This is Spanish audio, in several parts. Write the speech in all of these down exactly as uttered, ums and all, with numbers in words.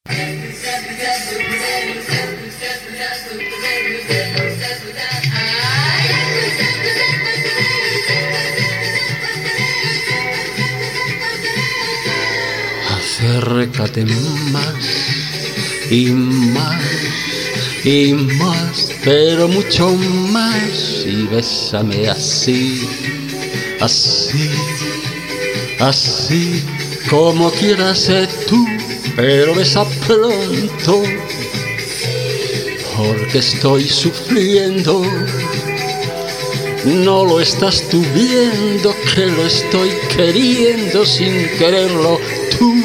Acércate más y más y más, pero mucho más, y bésame así, así, así, como quieras ser tú, pero besa pronto, porque estoy sufriendo. No lo estás tú viendo, que lo estoy queriendo sin quererlo tú.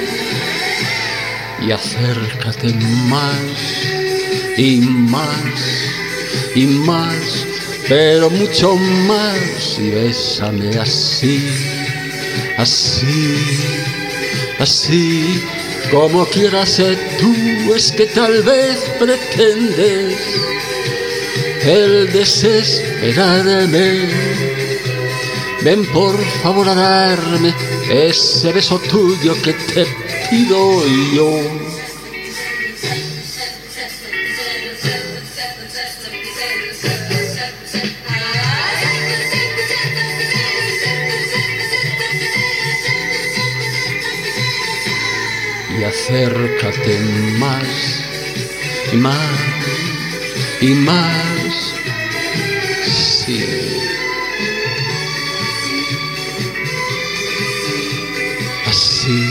Y acércate más y más y más, pero mucho más, y bésame así, así, así, como quieras ser tú. Es que tal vez pretendes el desesperarme. Ven por favor a darme ese beso tuyo que te pido yo. Y acércate más y más y más, sí. Así,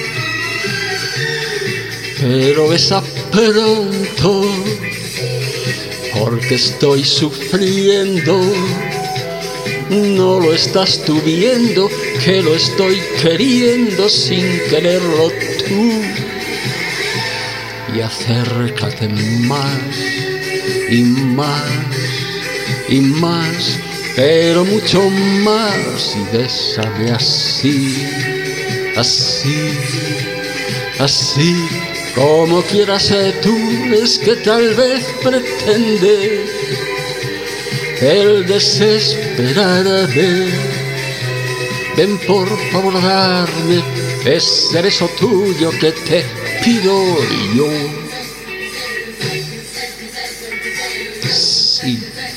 pero besa pronto, porque estoy sufriendo. No lo estás tú viendo, que lo estoy queriendo sin quererlo tú. Y acércate más y más y más, pero mucho más, y bésame así, así, así, como quieras ser tú. Es que tal vez pretendes el desesperarme. Ven por favor a darme ese beso tuyo que te pido yo. Sí,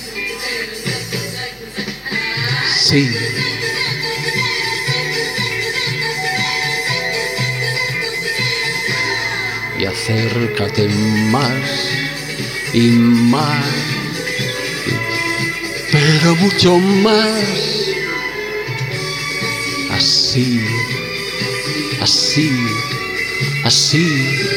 sí. Y acércate más y más, pero mucho más, así, así, así.